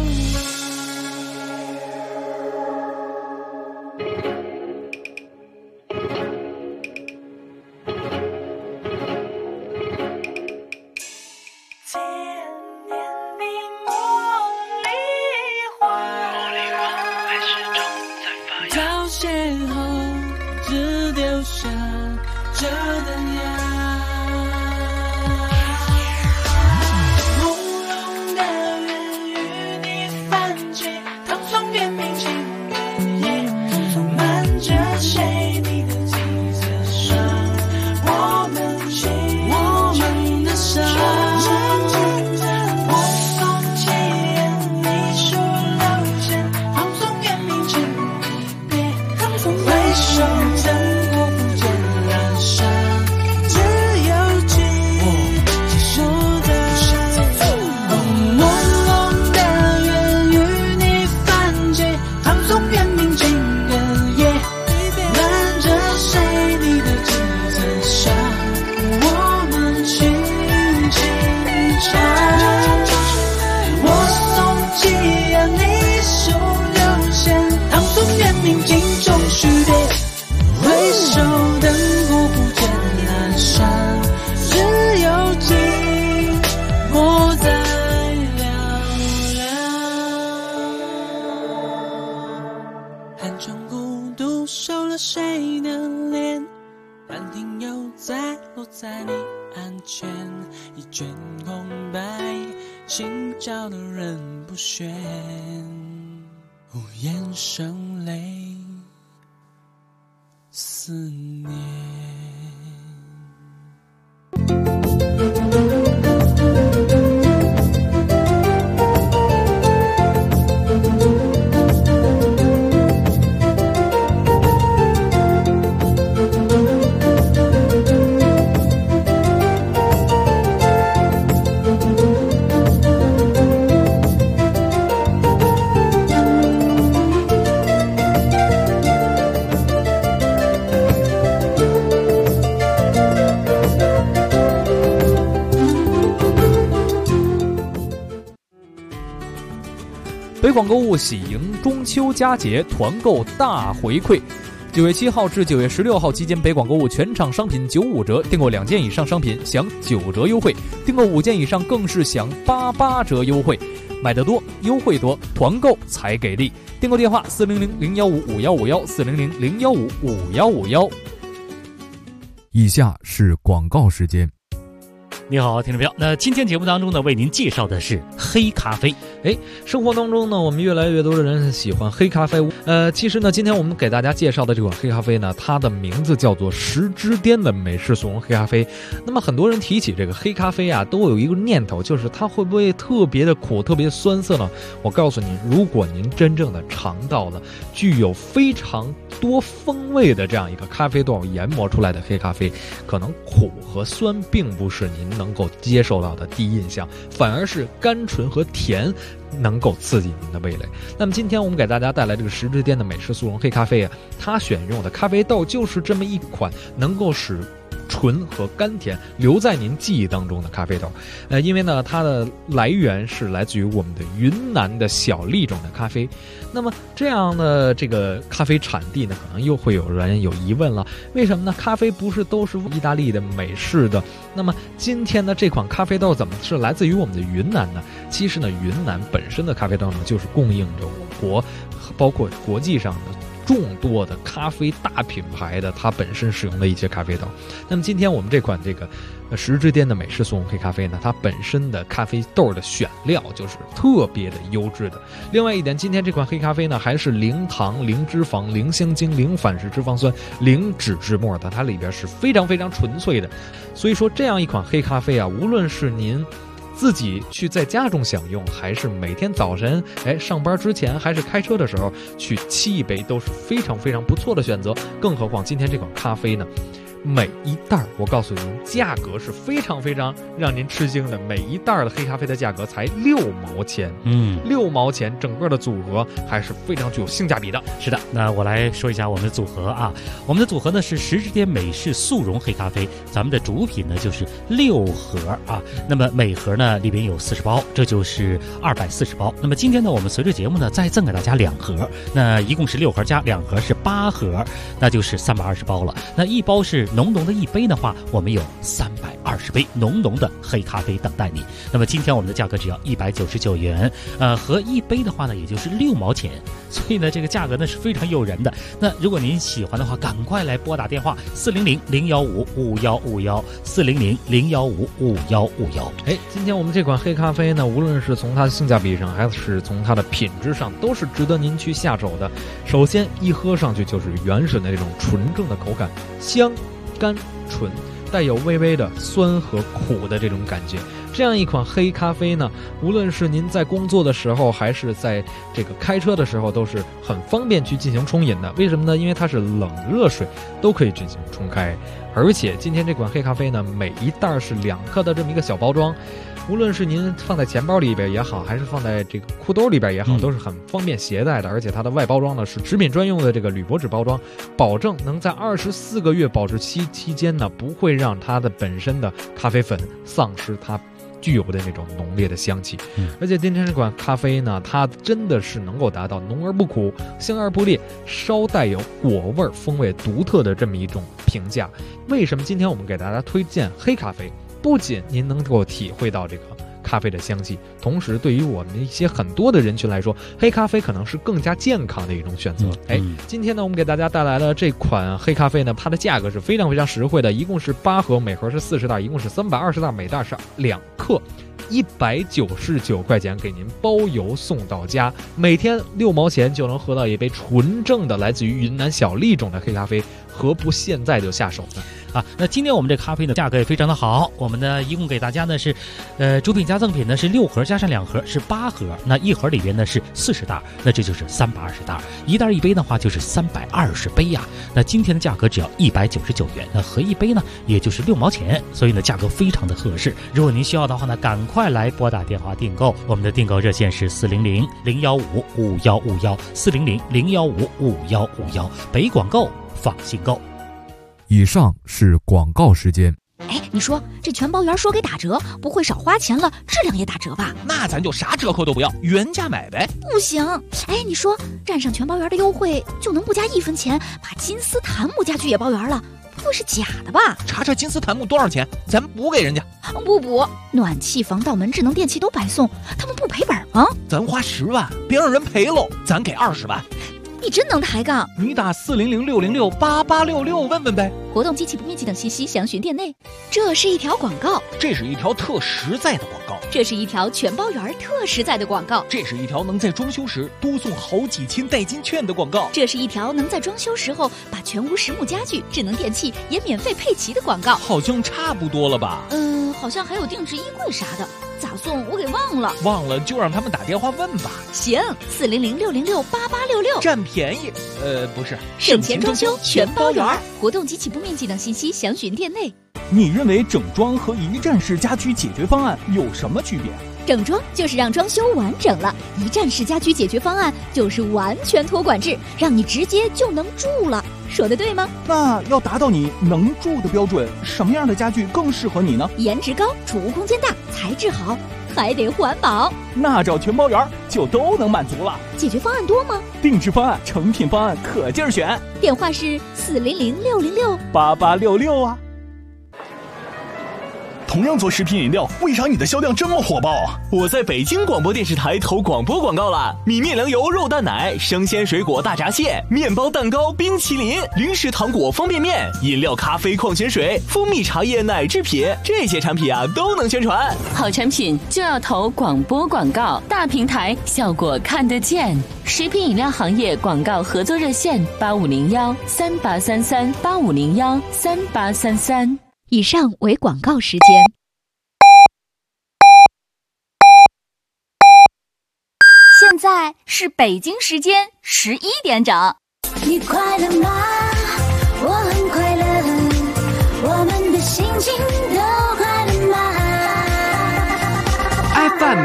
到邂逅，只丢下这灯芽，朦胧的缘与你泛起，唐宋元明清的夜，漫着谁你的几层伤，我们的伤，我送起你数流线，唐宋元明清一别，回首灯火不见阑珊，只有寂寞在朦胧的缘与你泛起，唐宋元明清的夜，漫着谁你的几层伤，我们轻轻唱，我送起你数流线，唐宋元明清中续别，回首灯火不见阑珊，只有寂寞在寥寥。寒中孤独收了谁的脸，兰亭又在落在你案前，一卷空白，心照的人不选，无言声泪思念。 北广购物喜迎中秋佳节团购大回馈。9月7号至9月16号期间，北广购物全场商品95折，订购2件以上商品享9折优惠，订购5件以上更是享88折优惠。买得多，优惠多，团购才给力。订购电话400-015-5151，400-015-5151。 以下是广告时间。 你好，听众朋友，那今天节目当中呢，为您介绍的是黑咖啡。 生活当中呢，我们越来越多的人喜欢黑咖啡。其实呢，今天我们给大家介绍的这款黑咖啡呢，它的名字叫做10之巅的美式速溶黑咖啡。那么很多人提起这个黑咖啡啊，都有一个念头，就是它会不会特别的苦、特别酸涩呢？我告诉您，如果您真正的尝到了具有非常多风味的这样一个咖啡豆研磨出来的黑咖啡，可能苦和酸并不是您能够接受到的第一印象，反而是甘醇和甜能够刺激您的味蕾。那么今天我们给大家带来这个10之巅的美式速溶黑咖啡啊，它选用的咖啡豆就是这么一款能够使醇和甘甜留在您记忆当中的咖啡豆。因为呢，它的来源是来自于我们的云南的小粒种的咖啡。那么这样的这个咖啡产地呢，可能又会有人有疑问了，为什么呢？咖啡不是都是意大利的、美式的？那么今天呢，这款咖啡豆怎么是来自于我们的云南呢？其实呢，云南本身的咖啡豆呢，就是供应着我国，包括国际上的众多的咖啡大品牌的它本身使用的一些咖啡豆。那么今天我们这款这个10之巅的美式速溶黑咖啡呢，它本身的咖啡豆的选料就是特别的优质的。另外一点，今天这款黑咖啡呢，还是零糖、零脂肪、零香精、零反式脂肪酸、零脂质末的，它里边是非常非常纯粹的。所以说这样一款黑咖啡啊，无论是您自己去在家中享用，还是每天早晨上班之前，还是开车的时候去沏一杯，都是非常非常不错的选择。更何况今天这款咖啡呢，每一袋我告诉您，价格是非常非常让您吃惊的，每一袋的黑咖啡的价格才6毛钱，6毛钱，整个的组合还是非常具有性价比的。 是的，那我来说一下我们的组合啊，我们的组合呢是10之巅美式速溶黑咖啡，咱们的主品呢就是6盒啊，那么每盒呢里边有40包，这就是240包。那么今天呢，我们随着节目呢再赠给大家2盒，那一共是6盒加2盒是8盒，那就是320包了。那一包是浓浓的一杯的话，我们有320杯浓浓的黑咖啡等待你。那么今天我们的价格只要199元，和一杯的话呢，也就是6毛钱，所以呢，这个价格呢是非常诱人的。那如果您喜欢的话，赶快来拨打电话400-015-5151，400-015-5151。 今天我们这款黑咖啡呢，无论是从它的性价比上，还是从它的品质上，都是值得您去下手的。首先一喝上去就是原始的这种纯正的口感，香、甘、醇，带有微微的酸和苦的这种感觉。这样一款黑咖啡呢，无论是您在工作的时候，还是在这个开车的时候，都是很方便去进行冲饮的。为什么呢？因为它是冷热水都可以进行冲开。而且今天这款黑咖啡呢，每一袋是2克的这么一个小包装，无论是您放在钱包里边也好，还是放在这个裤兜里边也好，都是很方便携带的。而且它的外包装呢是食品专用的这个铝箔纸包装，保证能在24个月保质期期间呢，不会让它的本身的咖啡粉丧失它具有的那种浓烈的香气。而且今天这款咖啡呢，它真的是能够达到浓而不苦，香而不烈，稍带有果味风味独特的这么一种评价。为什么今天我们给大家推荐黑咖啡？不仅您能够体会到这个咖啡的香气，同时对于我们一些很多的人群来说，黑咖啡可能是更加健康的一种选择。今天呢，我们给大家带来了这款黑咖啡呢，它的价格是非常非常实惠的，一共是8盒，每盒是40袋，一共是320袋，每袋是2克，199块钱给您包邮送到家，每天6毛钱就能喝到一杯纯正的来自于云南小粒种的黑咖啡，何不现在就下手呢？ 那今天我们这咖啡的价格也非常的好，我们呢一共给大家呢是，主品加赠品呢是6盒加上2盒是8盒，那一盒里边呢是40袋，那这就是320袋，一袋一杯的话就是320杯呀。那今天的价格只要199元，那合一杯呢也就是6毛钱，所以呢价格非常的合适。如果您需要的话呢，赶快来拨打电话订购，我们的订购热线是400-015-5151，400-015-5151，北广购放心购。 以上是广告时间。 哎，你说这全包圆说给打折，不会少花钱了，质量也打折吧？ 那咱就啥折扣都不要，原价买呗。 不行，哎，你说占上全包圆的优惠，就能不加1分钱把金丝檀木家具也包圆了？不会是假的吧？ 查查金丝檀木多少钱，咱补给人家。 不补，暖气、防盗门、智能电器都白送，他们不赔本吗？ 咱花10万，别让人赔喽，咱给20万。 你真能抬杠！ 你打400-606-8866问问呗。 活动、机器不面积等信息详询店内。这是一条广告， 这是一条特实在的广告， 这是一条全包圆特实在的广告， 这是一条能在装修时多送好几千代金券的广告， 这是一条能在装修时候把全屋实木家具、智能电器也免费配齐的广告。 好像差不多了吧？ 好像还有定制衣柜啥的，咋送我给忘了。 忘了就让他们打电话问吧。 行，400-606-8866， 占便宜。不是， 省钱装修全包圆。活动、机器不面积等信息详询店内。 你认为整装和一站式家居解决方案有什么区别？ 整装就是让装修完整了，一站式家居解决方案就是完全托管制，让你直接就能住了。说的对吗？ 那要达到你能住的标准，什么样的家具更适合你呢？ 颜值高，储物空间大，材质好，还得环保。 那找全包圆就都能满足了。 解决方案多吗？ 定制方案、成品方案可劲儿选。 电话是 400-606-8866啊。 同样做食品饮料，为啥你的销量这么火爆？ 我在北京广播电视台投广播广告了，米面粮油肉蛋奶、生鲜水果大闸蟹、面包蛋糕、冰淇淋、零食糖果方便面、饮料咖啡矿泉水、蜂蜜茶叶奶制品，这些产品啊都能宣传。 好产品就要投广播广告，大平台效果看得见。食品饮料行业广告合作热线8501-3833-8501-3833。 以上为广告时间。现在是北京时间11点整。 你快乐吗？我很快乐，我们的心情都快乐吗 ？FM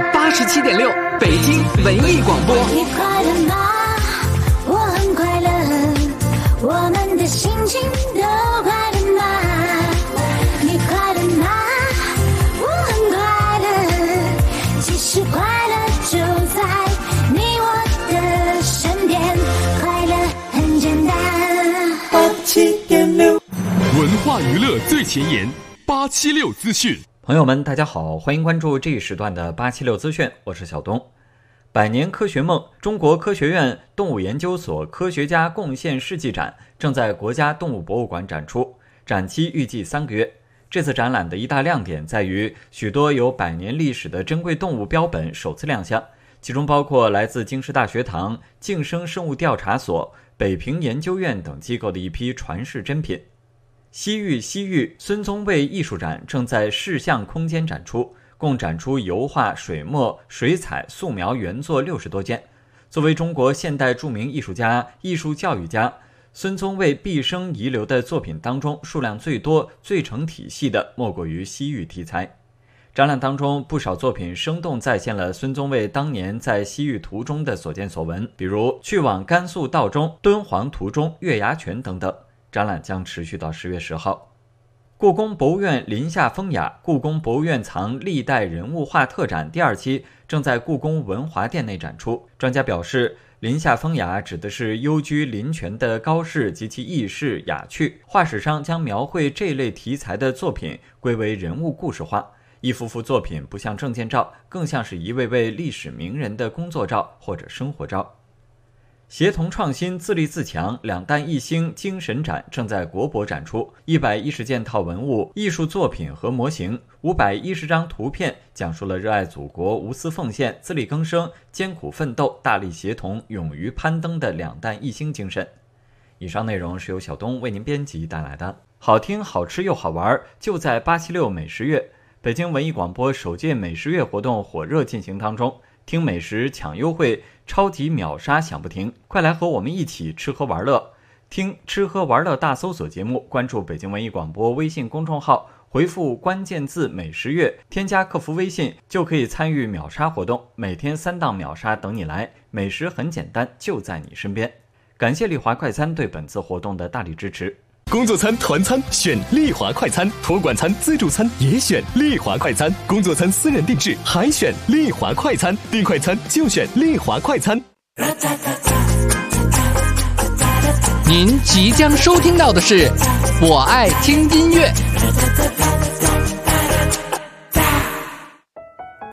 87.6，北京文艺广播。 你快乐吗？我很快乐，我们的心情都快乐吗？你快乐吗？我很快乐，其实快乐就在你我的身边，快乐很简单。87.6， 文化娱乐最前沿，876资讯。 朋友们，大家好，欢迎关注这一时段的876资讯，我是小东。百年科学梦中国科学院动物研究所科学家贡献事迹展正在国家动物博物馆展出，展期预计3个月。这次展览的一大亮点在于许多有100年历史的珍贵动物标本首次亮相，其中包括来自京师大学堂、晋生生物调查所、北平研究院等机构的一批传世珍品。西域孙宗卫艺术展正在视像空间展出，共展出油画、水墨、水彩、素描原作60多件。作为中国现代著名艺术家、艺术教育家，孙宗卫毕生遗留的作品当中，数量最多、最成体系的莫过于西域题材。展览当中，不少作品生动再现了孙宗卫当年在西域途中的所见所闻，比如去往甘肃道中、敦煌途中、月牙泉等等。展览将持续到10月10号。故宫博物院林下风雅故宫博物院藏历代人物画特展第2期正在故宫文华殿内展出。专家表示，林下风雅指的是幽居林泉的高士及其轶事雅趣，画史上将描绘这类题材的作品归为人物故事画，一幅幅作品不像证件照，更像是一位位历史名人的工作照或者生活照。协同创新，自立自强，两弹一星精神展正在国博展出，110件套文物、艺术作品和模型，510张图片，讲述了热爱祖国、无私奉献、自力更生、艰苦奋斗、大力协同、勇于攀登的两弹一星精神。以上内容是由小东为您编辑带来的，好听、好吃又好玩，就在876美食月。北京文艺广播首届美食月活动火热进行当中，听美食抢优惠，超级秒杀响不停，快来和我们一起吃喝玩乐。听吃喝玩乐大搜索节目，关注北京文艺广播微信公众号，回复关键字美食月，添加客服微信就可以参与秒杀活动，每天3档秒杀等你来，美食很简单，就在你身边。感谢丽华快餐对本次活动的大力支持。 工作餐、团餐选丽华快餐，托管餐、自助餐也选丽华快餐，工作餐私人定制还选丽华快餐，订快餐就选丽华快餐。 您即将收听到的是《我爱听音乐》。